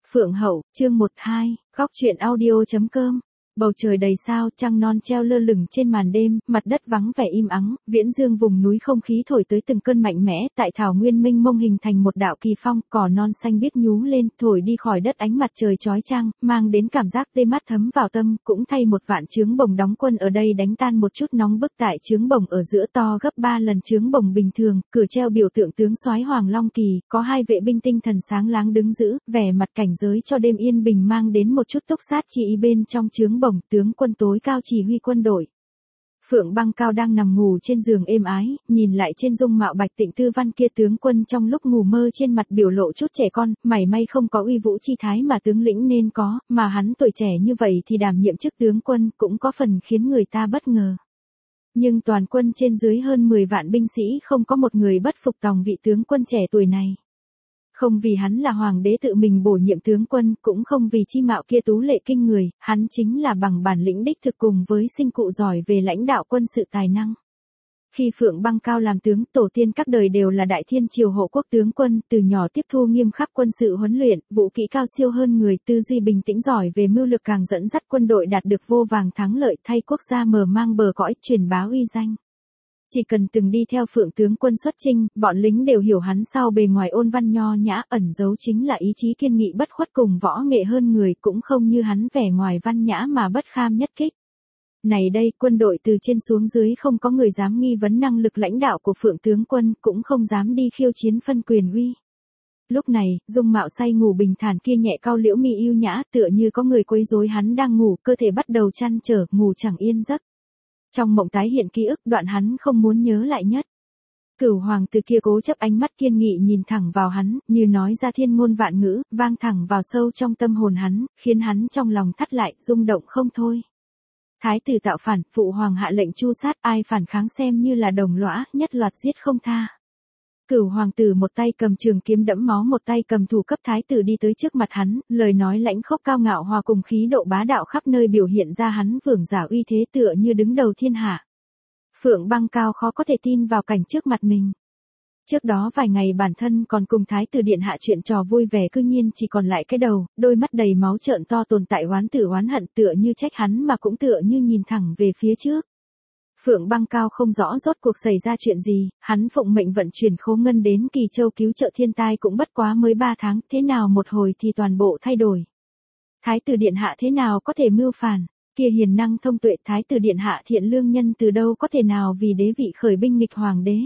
Phượng Hậu, chương 12, góc truyện audio.com. Bầu trời đầy sao, trăng non treo lơ lửng trên màn đêm, mặt đất vắng vẻ im ắng, viễn dương vùng núi không khí thổi tới từng cơn mạnh mẽ, tại thảo nguyên mênh mông hình thành một đạo kỳ phong, cỏ non xanh biếc nhú lên, thổi đi khỏi đất ánh mặt trời chói chang, mang đến cảm giác tê mát thấm vào tâm, cũng thay một vạn trướng bồng đóng quân ở đây đánh tan một chút nóng bức tại trướng bồng ở giữa to gấp 3 lần trướng bồng bình thường, cửa treo biểu tượng tướng soái Hoàng Long Kỳ, có hai vệ binh tinh thần sáng láng đứng giữ, vẻ mặt cảnh giới cho đêm yên bình mang đến một chút túc sát chi ý bên trong trướng bồng, tướng quân tối cao chỉ huy quân đội. Phượng Băng Cao đang nằm ngủ trên giường êm ái, nhìn lại trên dung mạo bạch tịnh tư văn kia tướng quân trong lúc ngủ mơ trên mặt biểu lộ chút trẻ con, mảy may không có uy vũ chi thái mà tướng lĩnh nên có, mà hắn tuổi trẻ như vậy thì đảm nhiệm chức tướng quân cũng có phần khiến người ta bất ngờ. Nhưng toàn quân trên dưới hơn 10 vạn binh sĩ không có một người bất phục tòng vị tướng quân trẻ tuổi này. Không vì hắn là hoàng đế tự mình bổ nhiệm tướng quân, cũng không vì chi mạo kia tú lệ kinh người, hắn chính là bằng bản lĩnh đích thực cùng với sinh cụ giỏi về lãnh đạo quân sự tài năng. Khi Phượng Băng Cao làm tướng, tổ tiên các đời đều là đại thiên triều hộ quốc tướng quân, từ nhỏ tiếp thu nghiêm khắc quân sự huấn luyện, vũ kỹ cao siêu hơn người, tư duy bình tĩnh giỏi về mưu lược càng dẫn dắt quân đội đạt được vô vàng thắng lợi thay quốc gia mở mang bờ cõi, truyền bá uy danh. Chỉ cần từng đi theo Phượng tướng quân xuất chinh, bọn lính đều hiểu hắn sau bề ngoài ôn văn nho nhã ẩn giấu chính là ý chí kiên nghị bất khuất cùng võ nghệ hơn người, cũng không như hắn vẻ ngoài văn nhã mà bất kham nhất kích. Này đây, quân đội từ trên xuống dưới không có người dám nghi vấn năng lực lãnh đạo của Phượng tướng quân, cũng không dám đi khiêu chiến phân quyền uy. Lúc này, dung mạo say ngủ bình thản kia nhẹ cau liễu mi yêu nhã, tựa như có người quấy rối hắn đang ngủ, cơ thể bắt đầu chăn trở, ngủ chẳng yên giấc. Trong mộng tái hiện ký ức đoạn hắn không muốn nhớ lại nhất. Cửu hoàng tử kia cố chấp ánh mắt kiên nghị nhìn thẳng vào hắn, như nói ra thiên ngôn vạn ngữ, vang thẳng vào sâu trong tâm hồn hắn, khiến hắn trong lòng thắt lại, rung động không thôi. Thái tử tạo phản, phụ hoàng hạ lệnh tru sát, ai phản kháng xem như là đồng lõa, nhất loạt giết không tha. Cửu hoàng tử một tay cầm trường kiếm đẫm máu, một tay cầm thủ cấp thái tử đi tới trước mặt hắn, lời nói lãnh khốc cao ngạo hòa cùng khí độ bá đạo khắp nơi biểu hiện ra hắn vương giả uy thế tựa như đứng đầu thiên hạ. Phượng Băng Cao khó có thể tin vào cảnh trước mặt mình. Trước đó vài ngày bản thân còn cùng thái tử điện hạ chuyện trò vui vẻ, cư nhiên chỉ còn lại cái đầu, đôi mắt đầy máu trợn to tồn tại oán tử oán hận, tựa như trách hắn mà cũng tựa như nhìn thẳng về phía trước. Phượng Băng Cao không rõ rốt cuộc xảy ra chuyện gì, hắn phụng mệnh vận chuyển khố ngân đến Kỳ Châu cứu trợ thiên tai cũng bất quá mới 3 tháng, thế nào một hồi thì toàn bộ thay đổi. Thái tử điện hạ thế nào có thể mưu phản, kia hiền năng thông tuệ thái tử điện hạ thiện lương nhân từ đâu có thể nào vì đế vị khởi binh nghịch hoàng đế.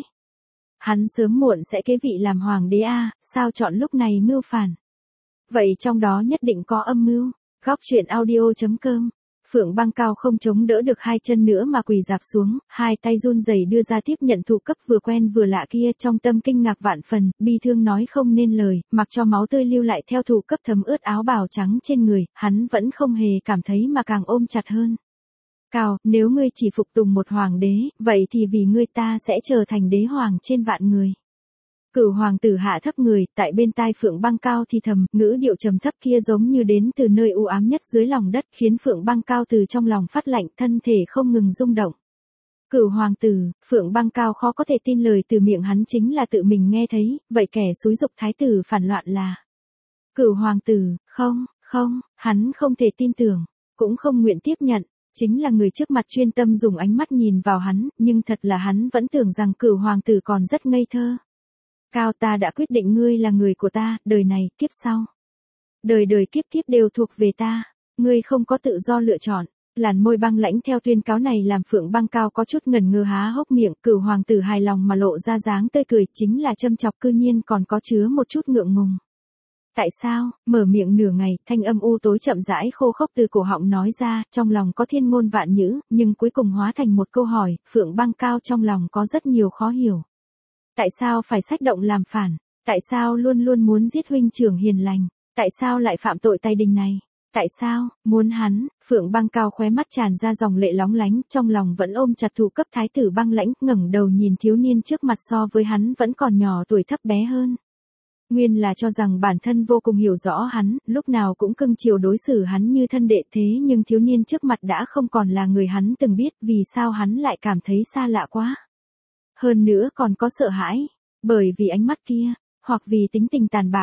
Hắn sớm muộn sẽ kế vị làm hoàng đế sao chọn lúc này mưu phản. Vậy trong đó nhất định có âm mưu. Góc truyện audio.com. Phượng Băng Cao không chống đỡ được hai chân nữa mà quỳ rạp xuống, hai tay run rẩy đưa ra tiếp nhận thủ cấp vừa quen vừa lạ kia, trong tâm kinh ngạc vạn phần, bi thương nói không nên lời, mặc cho máu tươi lưu lại theo thủ cấp thấm ướt áo bào trắng trên người, hắn vẫn không hề cảm thấy mà càng ôm chặt hơn. Cao, nếu ngươi chỉ phục tùng một hoàng đế, vậy thì vì ngươi ta sẽ trở thành đế hoàng trên vạn người. Cửu hoàng tử hạ thấp người, tại bên tai Phượng Băng Cao thì thầm, ngữ điệu trầm thấp kia giống như đến từ nơi u ám nhất dưới lòng đất, khiến Phượng Băng Cao từ trong lòng phát lạnh, thân thể không ngừng rung động. Cửu hoàng tử, Phượng Băng Cao khó có thể tin lời từ miệng hắn chính là tự mình nghe thấy, vậy kẻ xúi giục thái tử phản loạn là Cửu hoàng tử, không, hắn không thể tin tưởng, cũng không nguyện tiếp nhận. Chính là người trước mặt chuyên tâm dùng ánh mắt nhìn vào hắn, nhưng thật là hắn vẫn tưởng rằng Cửu hoàng tử còn rất ngây thơ. Cao, ta đã quyết định ngươi là người của ta, đời này, kiếp sau. Đời đời kiếp kiếp đều thuộc về ta, ngươi không có tự do lựa chọn. Làn môi băng lãnh theo tuyên cáo này làm Phượng Băng Cao có chút ngần ngơ há hốc miệng, Cửu hoàng tử hài lòng mà lộ ra dáng tươi cười, chính là châm chọc cư nhiên còn có chứa một chút ngượng ngùng. Tại sao, mở miệng nửa ngày, thanh âm u tối chậm rãi khô khốc từ cổ họng nói ra, trong lòng có thiên ngôn vạn ngữ, nhưng cuối cùng hóa thành một câu hỏi, Phượng Băng Cao trong lòng có rất nhiều khó hiểu. Tại sao phải xách động làm phản? Tại sao luôn luôn muốn giết huynh trưởng hiền lành? Tại sao lại phạm tội tay đình này? Tại sao, muốn hắn? Phượng Băng Cao khóe mắt tràn ra dòng lệ lóng lánh, trong lòng vẫn ôm chặt thủ cấp thái tử băng lãnh, ngẩng đầu nhìn thiếu niên trước mặt so với hắn vẫn còn nhỏ tuổi thấp bé hơn. Nguyên là cho rằng bản thân vô cùng hiểu rõ hắn, lúc nào cũng cưng chiều đối xử hắn như thân đệ, thế nhưng thiếu niên trước mặt đã không còn là người hắn từng biết, vì sao hắn lại cảm thấy xa lạ quá. Hơn nữa còn có sợ hãi, bởi vì ánh mắt kia, hoặc vì tính tình tàn bạo,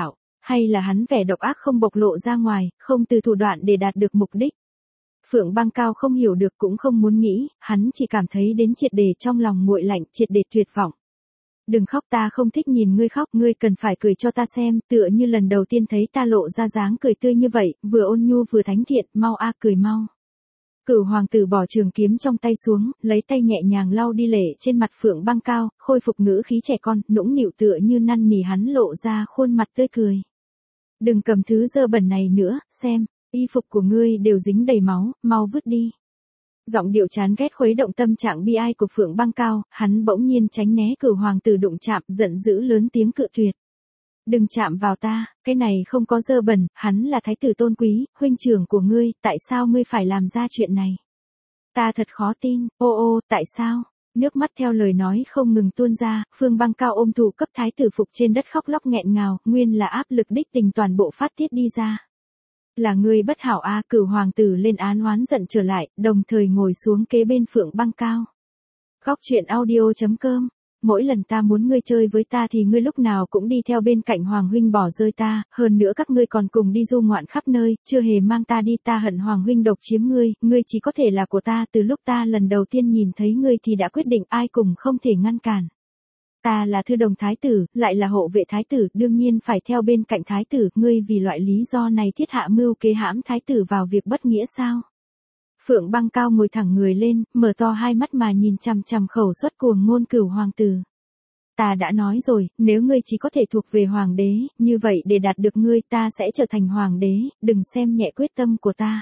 hay là hắn vẻ độc ác không bộc lộ ra ngoài, không từ thủ đoạn để đạt được mục đích. Phượng Băng Cao không hiểu được cũng không muốn nghĩ, hắn chỉ cảm thấy đến triệt để trong lòng nguội lạnh, triệt để tuyệt vọng. Đừng khóc, ta không thích nhìn ngươi khóc, ngươi cần phải cười cho ta xem, tựa như lần đầu tiên thấy ta lộ ra dáng cười tươi như vậy, vừa ôn nhu vừa thánh thiện, mau a cười mau. Cửu hoàng tử bỏ trường kiếm trong tay xuống, lấy tay nhẹ nhàng lau đi lệ trên mặt Phượng Băng Cao, khôi phục ngữ khí trẻ con, nũng nịu tựa như năn nỉ hắn lộ ra khuôn mặt tươi cười. Đừng cầm thứ dơ bẩn này nữa, xem, y phục của ngươi đều dính đầy máu, mau vứt đi. Giọng điệu chán ghét khuấy động tâm trạng bi ai của Phượng Băng Cao, hắn bỗng nhiên tránh né Cửu hoàng tử đụng chạm, giận dữ lớn tiếng cự tuyệt. Đừng chạm vào ta, cái này không có dơ bẩn, hắn là thái tử tôn quý, huynh trưởng của ngươi, tại sao ngươi phải làm ra chuyện này? Ta thật khó tin, ô, tại sao? Nước mắt theo lời nói không ngừng tuôn ra, Phượng Băng Cao ôm thủ cấp thái tử phục trên đất khóc lóc nghẹn ngào, nguyên là áp lực đích tình toàn bộ phát tiết đi ra. Là ngươi bất hảo a, Cửu hoàng tử lên án oán giận trở lại, đồng thời ngồi xuống kế bên Phượng Băng Cao. Góc truyện audio.com. Mỗi lần ta muốn ngươi chơi với ta thì ngươi lúc nào cũng đi theo bên cạnh Hoàng huynh bỏ rơi ta, hơn nữa các ngươi còn cùng đi du ngoạn khắp nơi, chưa hề mang ta đi, ta hận Hoàng huynh độc chiếm ngươi chỉ có thể là của ta, từ lúc ta lần đầu tiên nhìn thấy ngươi thì đã quyết định ai cùng không thể ngăn cản. Ta là thư đồng thái tử, lại là hộ vệ thái tử, đương nhiên phải theo bên cạnh thái tử, ngươi vì loại lý do này thiết hạ mưu kế hãm thái tử vào việc bất nghĩa sao? Phượng Băng Cao ngồi thẳng người lên, mở to hai mắt mà nhìn chằm chằm khẩu xuất cuồng ngôn Cửu hoàng tử. Ta đã nói rồi, nếu ngươi chỉ có thể thuộc về hoàng đế, như vậy để đạt được ngươi ta sẽ trở thành hoàng đế, đừng xem nhẹ quyết tâm của ta.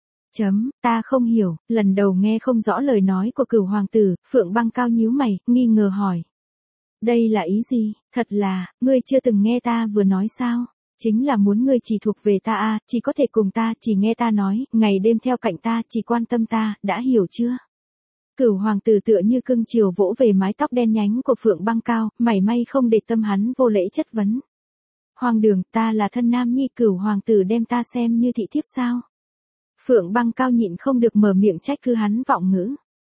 Ta không hiểu, lần đầu nghe không rõ lời nói của Cửu hoàng tử, Phượng Băng Cao nhíu mày, nghi ngờ hỏi. Đây là ý gì, thật là, ngươi chưa từng nghe ta vừa nói sao? Chính là muốn ngươi chỉ thuộc về ta a, chỉ có thể cùng ta, chỉ nghe ta nói, ngày đêm theo cạnh ta, chỉ quan tâm ta, đã hiểu chưa? Cửu hoàng tử tựa như cưng chiều vỗ về mái tóc đen nhánh của Phượng Băng Cao, mảy may không để tâm hắn vô lễ chất vấn. Hoàng đường, ta là thân nam nhi, Cửu hoàng tử đem ta xem như thị thiếp sao? Phượng Băng Cao nhịn không được mở miệng trách cứ hắn vọng ngữ.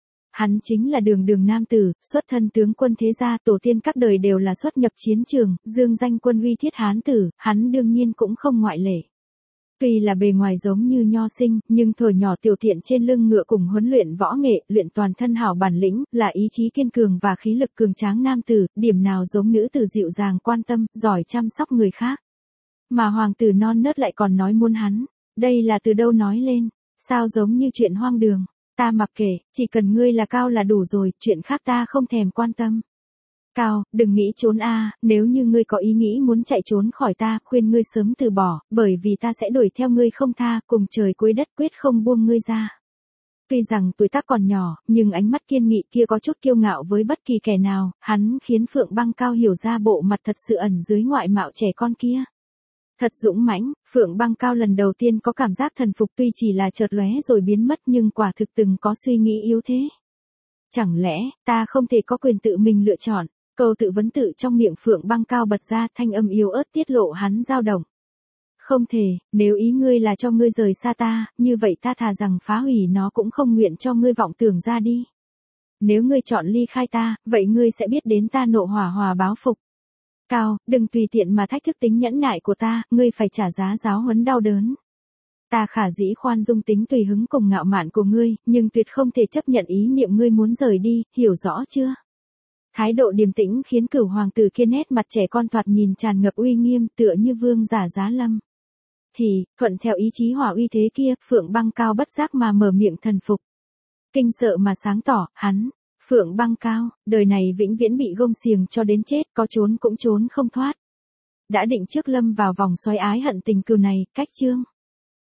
Hắn chính là đường nam tử, xuất thân tướng quân thế gia, tổ tiên các đời đều là xuất nhập chiến trường, dương danh quân uy thiết hán tử, hắn đương nhiên cũng không ngoại lệ. Tuy là bề ngoài giống như nho sinh, nhưng thuở nhỏ tiểu tiện trên lưng ngựa cùng huấn luyện võ nghệ, luyện toàn thân hảo bản lĩnh, là ý chí kiên cường và khí lực cường tráng nam tử, điểm nào giống nữ tử dịu dàng quan tâm, giỏi chăm sóc người khác. Mà hoàng tử non nớt lại còn nói muốn hắn, đây là từ đâu nói lên, sao giống như chuyện hoang đường. Ta mặc kệ, chỉ cần ngươi là Cao là đủ rồi, chuyện khác ta không thèm quan tâm. Cao, đừng nghĩ trốn a, nếu như ngươi có ý nghĩ muốn chạy trốn khỏi ta, khuyên ngươi sớm từ bỏ, bởi vì ta sẽ đuổi theo ngươi không tha, cùng trời cuối đất quyết không buông ngươi ra. Tuy rằng tuổi tác còn nhỏ, nhưng ánh mắt kiên nghị kia có chút kiêu ngạo với bất kỳ kẻ nào, hắn khiến Phượng Băng Cao hiểu ra bộ mặt thật sự ẩn dưới ngoại mạo trẻ con kia. Thật dũng mãnh, Phượng Băng Cao lần đầu tiên có cảm giác thần phục tuy chỉ là chợt lóe rồi biến mất nhưng quả thực từng có suy nghĩ yếu thế. Chẳng lẽ, ta không thể có quyền tự mình lựa chọn, câu tự vấn tự trong miệng Phượng Băng Cao bật ra thanh âm yếu ớt tiết lộ hắn dao động. Không thể, nếu ý ngươi là cho ngươi rời xa ta, như vậy ta thà rằng phá hủy nó cũng không nguyện cho ngươi vọng tưởng ra đi. Nếu ngươi chọn ly khai ta, vậy ngươi sẽ biết đến ta nộ hỏa báo phục. Cao, đừng tùy tiện mà thách thức tính nhẫn nại của ta, ngươi phải trả giá giáo huấn đau đớn. Ta khả dĩ khoan dung tính tùy hứng cùng ngạo mạn của ngươi, nhưng tuyệt không thể chấp nhận ý niệm ngươi muốn rời đi, hiểu rõ chưa? Thái độ điềm tĩnh khiến Cửu hoàng tử kia nét mặt trẻ con thoạt nhìn tràn ngập uy nghiêm tựa như vương giả giá lâm. Thì, thuận theo ý chí hỏa uy thế kia, Phượng Băng Cao bất giác mà mở miệng thần phục. Kinh sợ mà sáng tỏ, hắn. Phượng Băng Cao, đời này vĩnh viễn bị gông xiềng cho đến chết, có trốn cũng trốn không thoát. Đã định trước lâm vào vòng xoáy ái hận tình cừu này, cách chương.